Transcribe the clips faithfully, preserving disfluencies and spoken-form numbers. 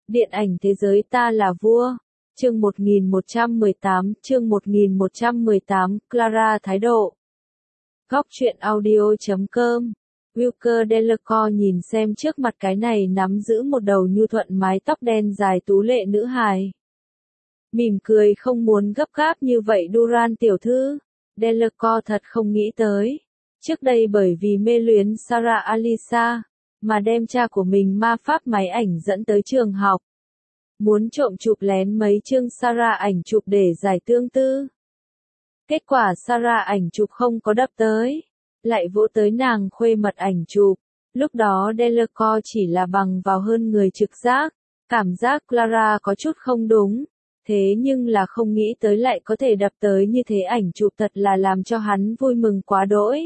Điện ảnh thế giới ta là vua. Chương một nghìn một trăm mười tám, chương một nghìn một trăm mười tám, Clara thái độ. Góc truyện audio chấm com. Wilker Delacour nhìn xem trước mặt cái này nắm giữ một đầu nhu thuận mái tóc đen dài tú lệ nữ hài. Mỉm cười không muốn gấp gáp như vậy Duran tiểu thư. Delacour thật không nghĩ tới. Trước đây bởi vì mê luyến Sarah Alisa, mà đem cha của mình ma pháp máy ảnh dẫn tới trường học. Muốn trộm chụp lén mấy chương Sarah ảnh chụp để giải tương tư. Kết quả Sarah ảnh chụp không có đập tới, lại vỗ tới nàng khuê mật ảnh chụp. Lúc đó Delacour chỉ là bằng vào hơn người trực giác, cảm giác Clara có chút không đúng. Thế nhưng là không nghĩ tới lại có thể đập tới như thế ảnh chụp thật là làm cho hắn vui mừng quá đỗi.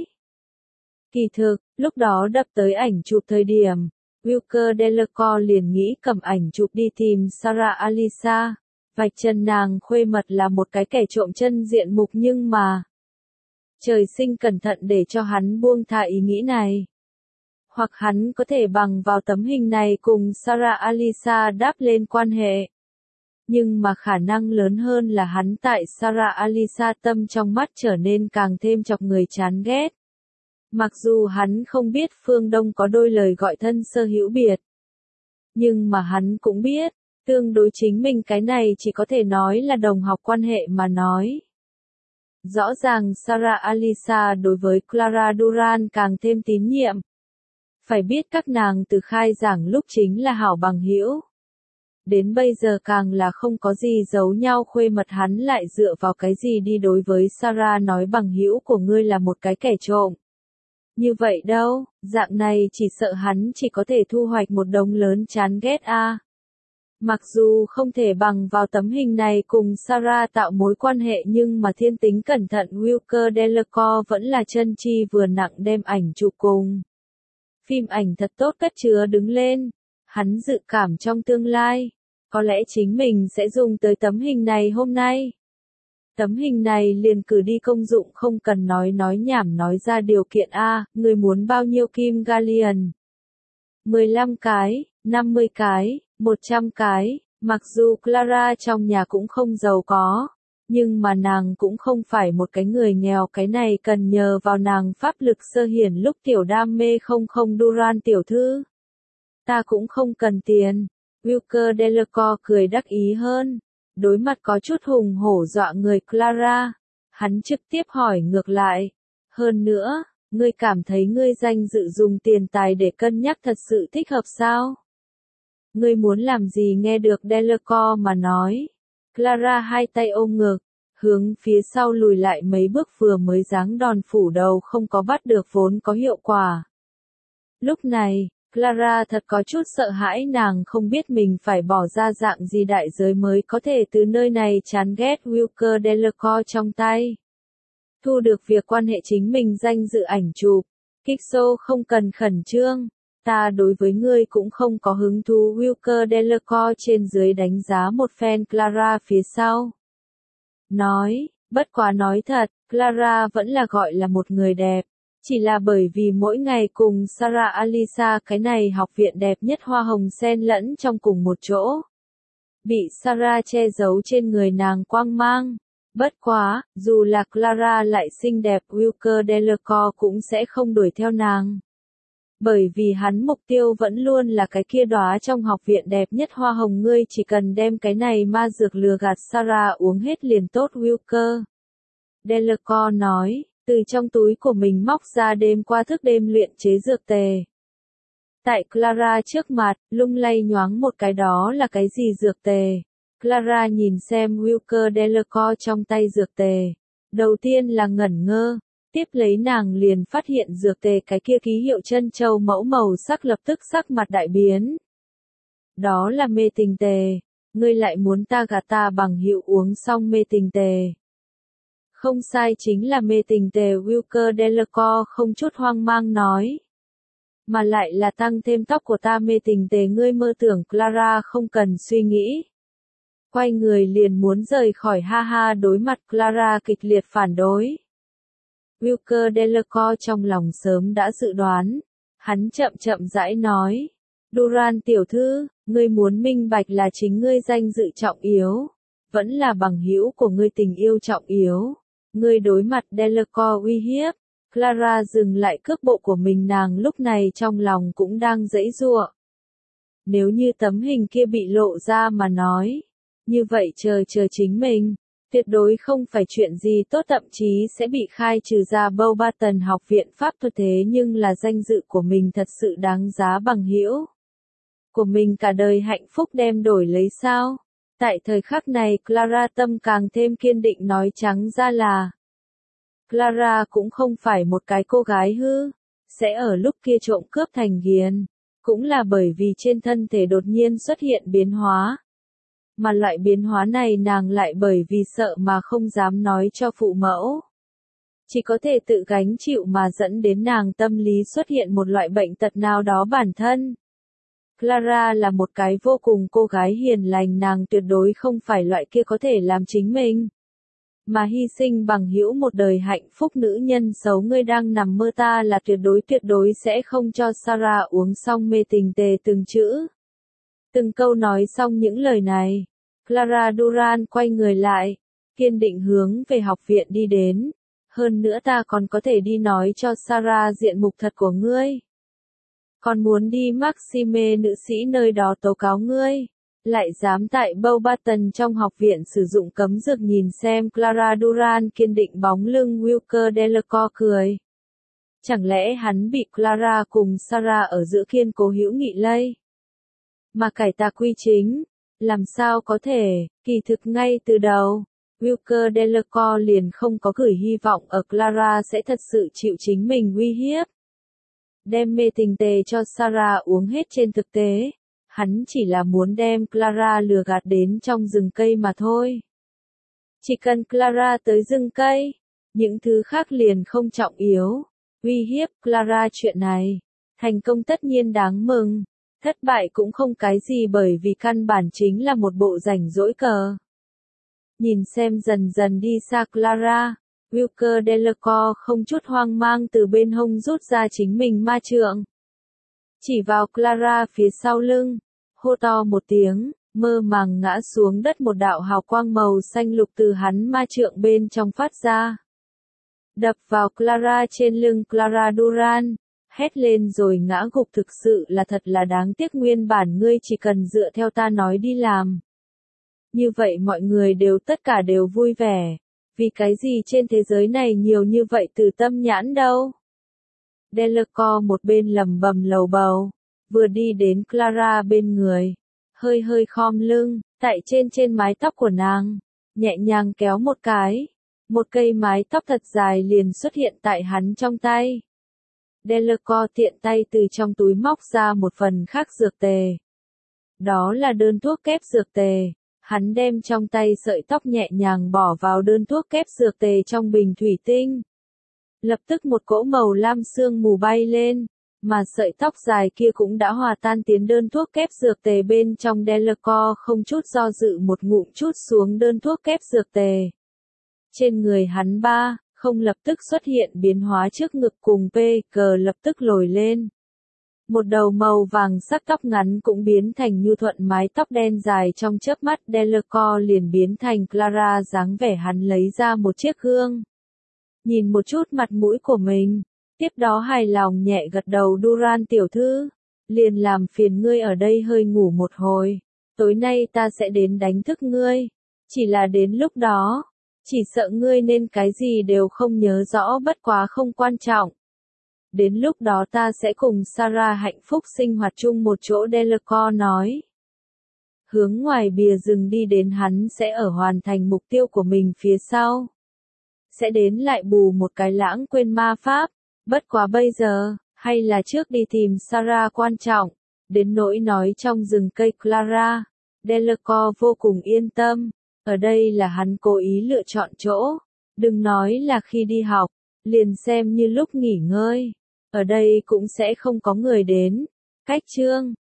Kỳ thực, lúc đó đập tới ảnh chụp thời điểm, Wilker Delacour liền nghĩ cầm ảnh chụp đi tìm Sarah Alisa, vạch chân nàng khuê mật là một cái kẻ trộm chân diện mục nhưng mà trời sinh cẩn thận để cho hắn buông thả ý nghĩ này. Hoặc hắn có thể bằng vào tấm hình này cùng Sarah Alisa đáp lên quan hệ. Nhưng mà khả năng lớn hơn là hắn tại Sarah Alisa tâm trong mắt trở nên càng thêm chọc người chán ghét. Mặc dù hắn không biết phương Đông có đôi lời gọi thân sơ hữu biệt. Nhưng mà hắn cũng biết, tương đối chính mình cái này chỉ có thể nói là đồng học quan hệ mà nói. Rõ ràng Sarah Alisa đối với Clara Duran càng thêm tín nhiệm. Phải biết các nàng từ khai giảng lúc chính là hảo bằng hữu. Đến bây giờ càng là không có gì giấu nhau khuê mật hắn lại dựa vào cái gì đi đối với Sarah nói bằng hữu của ngươi là một cái kẻ trộm. Như vậy đâu, dạng này chỉ sợ hắn chỉ có thể thu hoạch một đống lớn chán ghét a. À. Mặc dù không thể bằng vào tấm hình này cùng Sarah tạo mối quan hệ nhưng mà thiên tính cẩn thận Wilker Delacour vẫn là chân chi vừa nặng đem ảnh chụp cùng. Phim ảnh thật tốt cất chứa đứng lên. Hắn dự cảm trong tương lai, có lẽ chính mình sẽ dùng tới tấm hình này hôm nay. Tấm hình này liền cử đi công dụng không cần nói nói nhảm nói ra điều kiện A, người muốn bao nhiêu kim galleon? mười lăm cái, năm mươi cái, một trăm cái, mặc dù Clara trong nhà cũng không giàu có, nhưng mà nàng cũng không phải một cái người nghèo cái này cần nhờ vào nàng pháp lực sơ hiển lúc tiểu đam mê không không Duran tiểu thư. Ta cũng không cần tiền. Wilker Delacour cười đắc ý hơn. Đối mặt có chút hùng hổ dọa người Clara. Hắn trực tiếp hỏi ngược lại. Hơn nữa, ngươi cảm thấy ngươi danh dự dùng tiền tài để cân nhắc thật sự thích hợp sao? Ngươi muốn làm gì nghe được Delacour mà nói. Clara hai tay ôm ngực, hướng phía sau lùi lại mấy bước vừa mới giáng đòn phủ đầu không có bắt được vốn có hiệu quả. Lúc này, Clara thật có chút sợ hãi nàng không biết mình phải bỏ ra dạng gì đại giới mới có thể từ nơi này chán ghét Wilker Delacour trong tay. Thu được việc quan hệ chính mình danh dự ảnh chụp. Kixo không cần khẩn trương. Ta đối với ngươi cũng không có hứng thú Wilker Delacour trên dưới đánh giá một phen Clara phía sau. Nói, bất quá nói thật, Clara vẫn là gọi là một người đẹp. Chỉ là bởi vì mỗi ngày cùng Sarah Alisa cái này học viện đẹp nhất hoa hồng xen lẫn trong cùng một chỗ. Bị Sarah che giấu trên người nàng quang mang. Bất quá, dù là Clara lại xinh đẹp Wilker Delacour cũng sẽ không đuổi theo nàng. Bởi vì hắn mục tiêu vẫn luôn là cái kia đóa trong học viện đẹp nhất hoa hồng ngươi chỉ cần đem cái này ma dược lừa gạt Sarah uống hết liền tốt Wilker. Delacour nói. Từ trong túi của mình móc ra đêm qua thức đêm luyện chế dược tề. Tại Clara trước mặt, lung lay nhoáng một cái đó là cái gì dược tề. Clara nhìn xem Wilker Delacour trong tay dược tề. Đầu tiên là ngẩn ngơ, tiếp lấy nàng liền phát hiện dược tề cái kia ký hiệu chân châu mẫu màu sắc lập tức sắc mặt đại biến. Đó là mê tình tề, ngươi lại muốn ta gạt ta bằng hữu uống xong mê tình tề. Không sai chính là mê tình tề Wilker Delacour không chút hoang mang nói. Mà lại là tăng thêm tóc của ta mê tình tề ngươi mơ tưởng Clara không cần suy nghĩ. Quay người liền muốn rời khỏi ha ha đối mặt Clara kịch liệt phản đối. Wilker Delacour trong lòng sớm đã dự đoán. Hắn chậm chậm rãi nói. Duran tiểu thư, ngươi muốn minh bạch là chính ngươi danh dự trọng yếu, vẫn là bằng hữu của ngươi tình yêu trọng yếu. Ngươi đối mặt Delacour uy hiếp. Clara dừng lại cước bộ của mình, nàng lúc này trong lòng cũng đang giãy giụa. Nếu như tấm hình kia bị lộ ra mà nói, như vậy chờ chờ chính mình, tuyệt đối không phải chuyện gì tốt, thậm chí sẽ bị khai trừ ra Beauxbaton học viện pháp thuật, thế nhưng là danh dự của mình thật sự đáng giá bằng hữu của mình cả đời hạnh phúc đem đổi lấy sao? Tại thời khắc này Clara tâm càng thêm kiên định, nói trắng ra là Clara cũng không phải một cái cô gái hư, sẽ ở lúc kia trộm cướp thành hiền, cũng là bởi vì trên thân thể đột nhiên xuất hiện biến hóa. Mà loại biến hóa này nàng lại bởi vì sợ mà không dám nói cho phụ mẫu. Chỉ có thể tự gánh chịu mà dẫn đến nàng tâm lý xuất hiện một loại bệnh tật nào đó bản thân. Clara là một cái vô cùng cô gái hiền lành, nàng tuyệt đối không phải loại kia có thể làm chính mình mà hy sinh bằng hữu một đời hạnh phúc nữ nhân xấu. Ngươi đang nằm mơ, ta là tuyệt đối tuyệt đối sẽ không cho Sarah uống xong mê tình tề. Từng chữ, từng câu nói xong những lời này, Clara Duran quay người lại, kiên định hướng về học viện đi đến. Hơn nữa ta còn có thể đi nói cho Sarah diện mục thật của ngươi. Còn muốn đi Maxime nữ sĩ nơi đó tố cáo ngươi. Lại dám tại Beauxbaton trong học viện sử dụng cấm dược. Nhìn xem Clara Duran kiên định bóng lưng, Wilker Delacour cười. Chẳng lẽ hắn bị Clara cùng Sarah ở giữa kiên cố hữu nghị lây mà cải tà quy chính? Làm sao có thể? Kỳ thực ngay từ đầu, Wilker Delacour liền không có gửi hy vọng ở Clara sẽ thật sự chịu chính mình uy hiếp, đem mê tình tề cho Sarah uống hết. Trên thực tế, hắn chỉ là muốn đem Clara lừa gạt đến trong rừng cây mà thôi. Chỉ cần Clara tới rừng cây, những thứ khác liền không trọng yếu. Uy hiếp Clara chuyện này, thành công tất nhiên đáng mừng, thất bại cũng không cái gì, bởi vì căn bản chính là một bộ rảnh rỗi cờ. Nhìn xem dần dần đi xa Clara, Wilker Delacour không chút hoang mang từ bên hông rút ra chính mình ma trượng, chỉ vào Clara phía sau lưng, hô to một tiếng, mơ màng ngã xuống đất. Một đạo hào quang màu xanh lục từ hắn ma trượng bên trong phát ra, đập vào Clara trên lưng. Clara Duran hét lên rồi ngã gục. Thực sự là thật là đáng tiếc, nguyên bản ngươi chỉ cần dựa theo ta nói đi làm, như vậy mọi người đều tất cả đều vui vẻ. Vì cái gì trên thế giới này nhiều như vậy từ tâm nhãn đâu? Delacour một bên lẩm bẩm lầu bầu, vừa đi đến Clara bên người, hơi hơi khom lưng, tại trên trên mái tóc của nàng, nhẹ nhàng kéo một cái, một cây mái tóc thật dài liền xuất hiện tại hắn trong tay. Delacour tiện tay từ trong túi móc ra một phần khác dược tề. Đó là đơn thuốc kép dược tề. Hắn đem trong tay sợi tóc nhẹ nhàng bỏ vào đơn thuốc kép dược tề trong bình thủy tinh. Lập tức một cỗ màu lam sương mù bay lên, mà sợi tóc dài kia cũng đã hòa tan tiến đơn thuốc kép dược tề bên trong. Delacour không chút do dự một ngụm chút xuống đơn thuốc kép dược tề. Trên người hắn ba, không lập tức xuất hiện biến hóa, trước ngực cùng pê cờ lập tức lồi lên. Một đầu màu vàng sắc tóc ngắn cũng biến thành nhu thuận mái tóc đen dài, trong chớp mắt Delacour liền biến thành Clara dáng vẻ. Hắn lấy ra một chiếc gương, nhìn một chút mặt mũi của mình, tiếp đó hài lòng nhẹ gật đầu. Duran tiểu thư, liền làm phiền ngươi ở đây hơi ngủ một hồi, tối nay ta sẽ đến đánh thức ngươi, chỉ là đến lúc đó, chỉ sợ ngươi nên cái gì đều không nhớ rõ, bất quá không quan trọng. Đến lúc đó ta sẽ cùng Sarah hạnh phúc sinh hoạt chung một chỗ. Delacour nói. Hướng ngoài bìa rừng đi đến, hắn sẽ ở hoàn thành mục tiêu của mình phía sau. Sẽ đến lại bù một cái lãng quên ma pháp. Bất quá bây giờ, hay là trước đi tìm Sarah quan trọng. Đến nỗi nói trong rừng cây Clara, Delacour vô cùng yên tâm. Ở đây là hắn cố ý lựa chọn chỗ. Đừng nói là khi đi học, liền xem như lúc nghỉ ngơi. Ở đây cũng sẽ không có người đến. Cách chương